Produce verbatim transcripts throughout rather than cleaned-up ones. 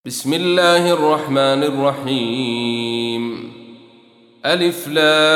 بسم الله الرحمن الرحيم. ألف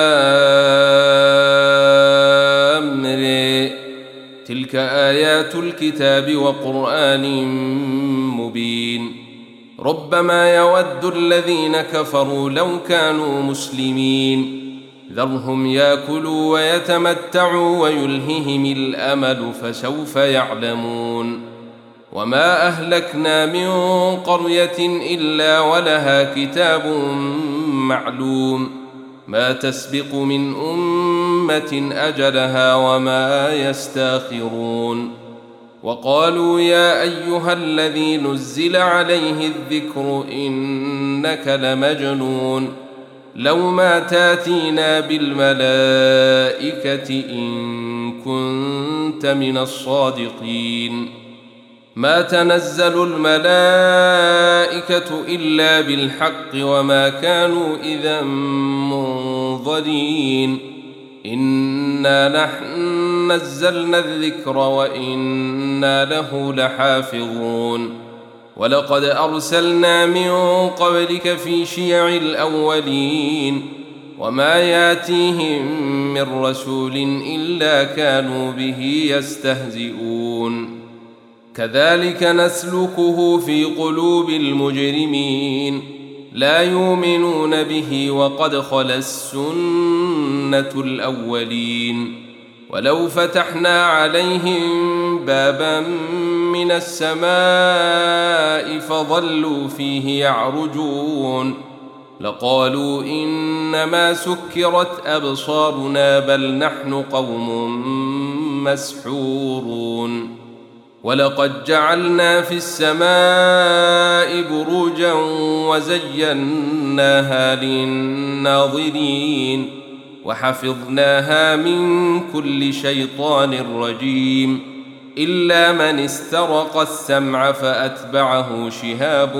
لام ر. تلك آيات الكتاب وقرآن مبين. ربما يود الذين كفروا لو كانوا مسلمين. ذرهم يأكلوا ويتمتعوا ويلههم الأمل فسوف يعلمون. وما أهلكنا من قرية إلا ولها كتاب معلوم ما تسبق من أمة أجلها وما يستاخرون. وقالوا يا أيها الذي نزل عليه الذكر إنك لمجنون لو ما تاتينا بالملائكة إن كنت من الصادقين. ما تنزل الملائكة إلا بالحق وما كانوا إذا منظرين. إنا نحن نزلنا الذكر وإنا له لحافظون. ولقد أرسلنا من قبلك في شيع الأولين وما ياتيهم من رسول إلا كانوا به يستهزئون. كذلك نسلكه في قلوب المجرمين لا يؤمنون به وقد خلت السنة الأولين. ولو فتحنا عليهم بابا من السماء فظلوا فيه يعرجون لقالوا إنما سكرت أبصارنا بل نحن قوم مسحورون. ولقد جعلنا في السماء بروجا وزيناها للناظرين وحفظناها من كل شيطان رجيم إلا من استرق السمع فأتبعه شهاب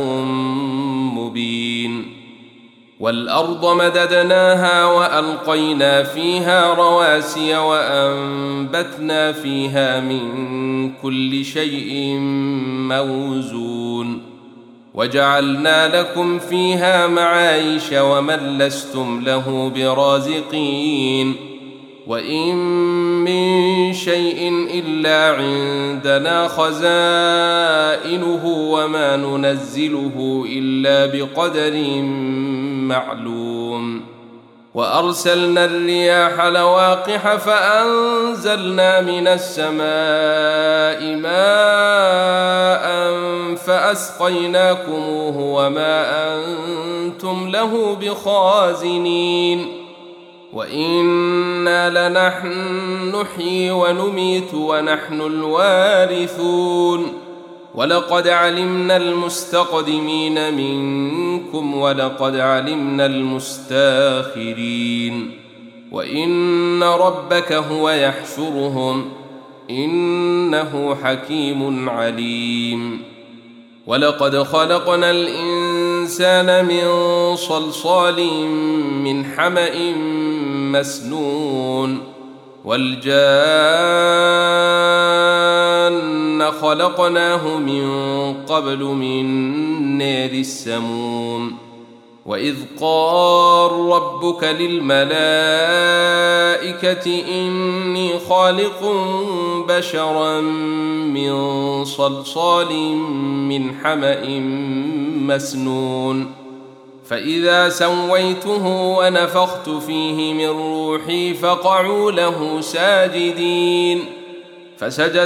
مبين. والأرض مددناها وألقينا فيها رواسي وأنبتنا فيها من كل شيء موزون وجعلنا لكم فيها معايش ومن لستم له برازقين. وإن من شيء إلا عندنا خزائنه وما ننزله إلا بقدر معلوم. وأرسلنا الرياح لواقح فأنزلنا من السماء ماء فأسقيناكموه وما أنتم له بخازنين. وإنا لنحن نحيي ونميت ونحن الوارثون. ولقد علمنا المستقدمين منكم ولقد علمنا المستاخرين. وإن ربك هو يحشرهم إنه حكيم عليم. ولقد خلقنا الإنسان من صلصال من حمأ مسنون. والجان خلقناه من قبل من نار السموم. وإذ قال ربك للملائكة إني خالق بشرا من صلصال من حمأ مسنون. فإذا سويته ونفخت فيه من روحي فقعوا له ساجدين. فسجد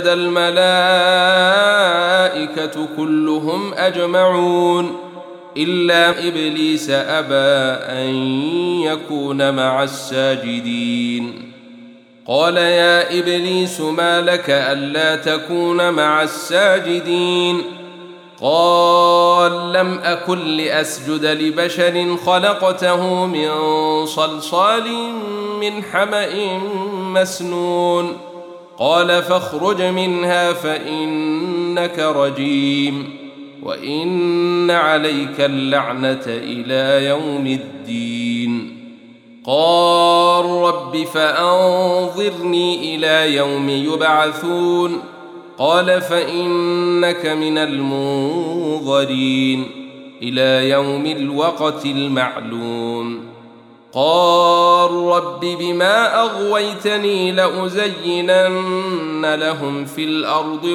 الملائكة كلهم أجمعون إلا إبليس أبى أن يكون مع الساجدين. قال يا إبليس ما لك ألا تكون مع الساجدين؟ قال لم أكن لأسجد لبشر خلقته من صلصال من حمأ مسنون. قال فاخرج منها فإنك رجيم وإن عليك اللعنة إلى يوم الدين. قال رب فأنظرني إلى يوم يبعثون. قال فإنك من المنظرين إلى يوم الوقت المعلوم. قال رب بما أغويتني لأزينن لهم في الأرض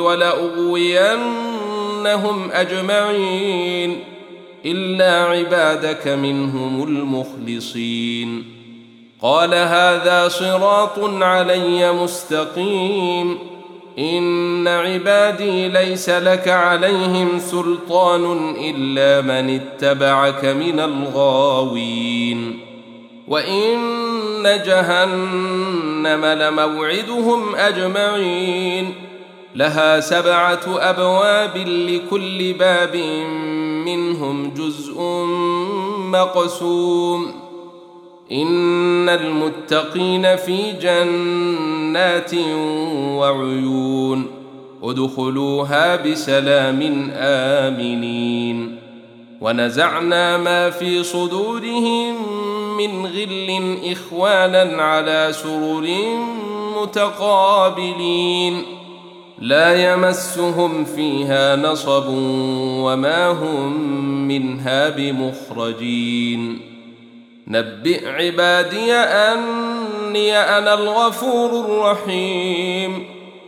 ولأغوينهم أجمعين إلا عبادك منهم المخلصين. قال هذا صراط علي مستقيم إن عبادي ليس لك عليهم سلطان إلا من اتبعك من الغاوين. وإن جهنم لموعدهم أجمعين لها سبعة أبواب لكل باب منهم جزء مقسوم. إن المتقين في جنات وعيون ادخلوها بسلام آمنين. ونزعنا ما في صدورهم من غل إخوانا على سرر متقابلين لا يمسهم فيها نصب وما هم منها بمخرجين. نبئ عبادي أني أنا الغفور الرحيم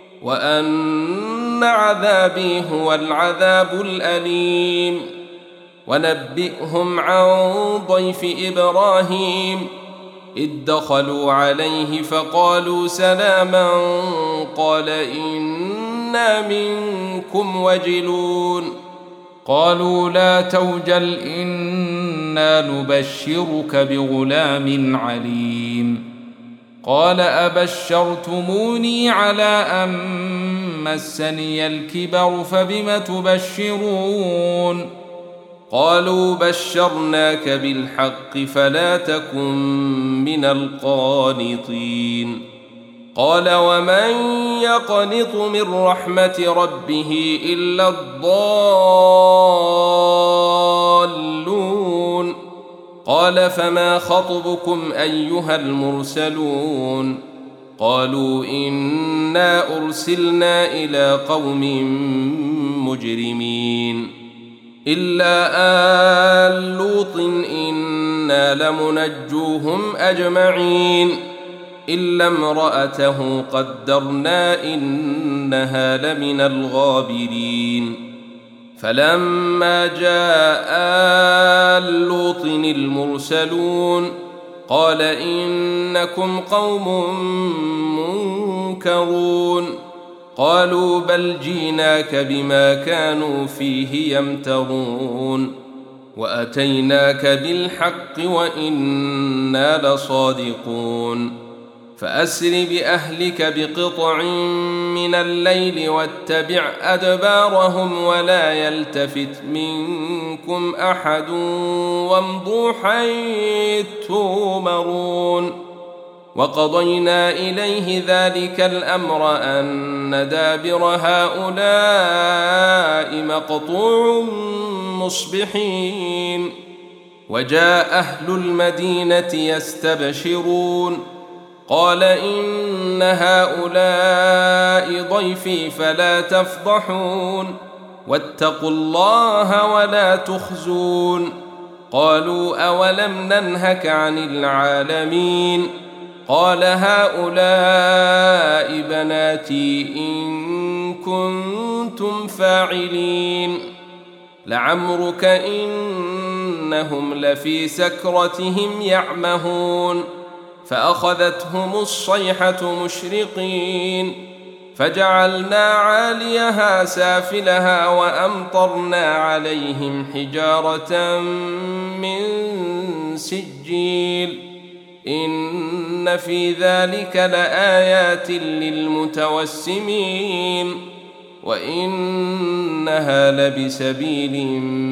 وأن عذابي هو العذاب الأليم. ونبئهم عن ضيف إبراهيم إذ دخلوا عليه فقالوا سلاما قال إنا منكم وجلون. قالوا لا توجل إنا نبشرك بغلام عليم. قال أبشرتموني على أن مسني الكبر فبم تبشرون. قالوا بشرناك بالحق فلا تكن من القانطين. قال ومن يقنط من رحمة ربه إلا الضالون. قال فما خطبكم أيها المرسلون؟ قالوا إنا أرسلنا إلى قوم مجرمين إلا آل لوط إنا لمنجوهم أجمعين إلا امرأته قدرنا إنها لمن الغابرين. فلما جاء آل لوط المرسلون قال إنكم قوم منكرون. قالوا بل جيناك بما كانوا فيه يمترون وأتيناك بالحق وإنا لصادقون. فأسر بأهلك بقطع من الليل واتبع أدبارهم ولا يلتفت منكم أحد وامضوا حيث تؤمرون. وقضينا إليه ذلك الأمر أن دابر هؤلاء مقطوع مصبحين. وجاء أهل المدينة يستبشرون قال إن هؤلاء ضيفي فلا تفضحون واتقوا الله ولا تخزون. قالوا أولم ننهك عن العالمين؟ قال هؤلاء بناتي إن كنتم فاعلين. لعمرك إنهم لفي سكرتهم يعمهون فأخذتهم الصيحة مشرقين فجعلنا عاليها سافلها وأمطرنا عليهم حجارة من سجيل إن في ذلك لآيات للمتوسمين وإنها لبسبيل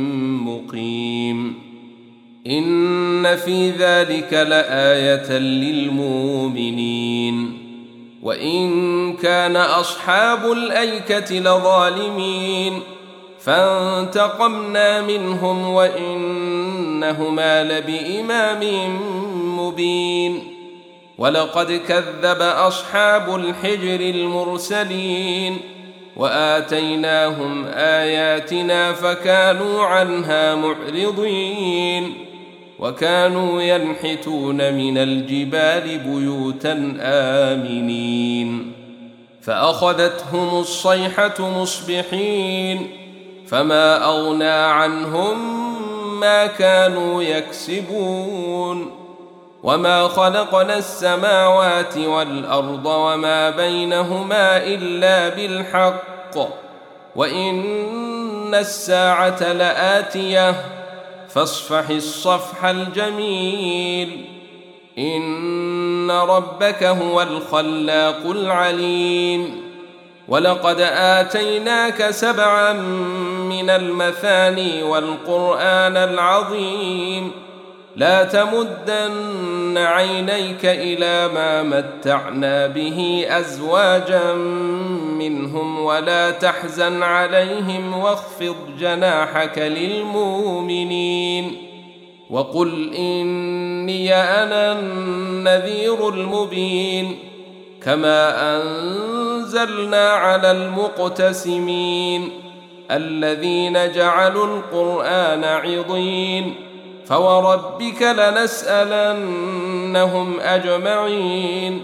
مقيم. إن في ذلك لآية للمؤمنين. وإن كان أصحاب الأيكة لظالمين فانتقمنا منهم وإنهما لبإمام مبين. ولقد كذب أصحاب الحجر المرسلين وآتيناهم آياتنا فكانوا عنها معرضين وكانوا ينحتون من الجبال بيوتا آمنين فأخذتهم الصيحة مصبحين فما أغنى عنهم ما كانوا يكسبون وما خلقنا السماوات والأرض وما بينهما إلا بالحق وإن الساعة لآتية فاصفح الصفح الجميل إن ربك هو الخلاق العليم ولقد آتيناك سبعا من المثاني والقرآن العظيم لا تمدن عينيك إلى ما متعنا به أزواجا منهم ولا تحزن عليهم واخفض جناحك للمؤمنين وقل إني أنا النذير المبين كما أنزلنا على المقتسمين الذين جعلوا القرآن عضين فوربك لنسألنهم أجمعين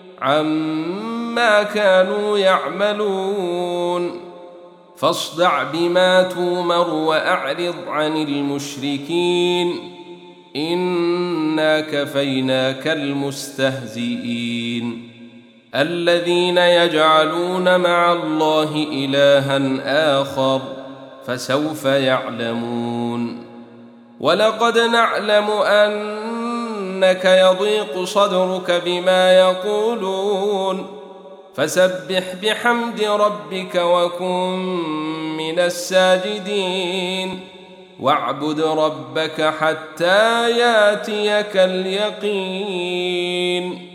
عما كانوا يعملون فاصدع بما تومر وأعرض عن المشركين إنا كفيناك المستهزئين الذين يجعلون مع الله إلها آخر فسوف يعلمون ولقد نعلم أنك يضيق صدرك بما يقولون فسبح بحمد ربك وكن من الساجدين واعبد ربك حتى ياتيك اليقين.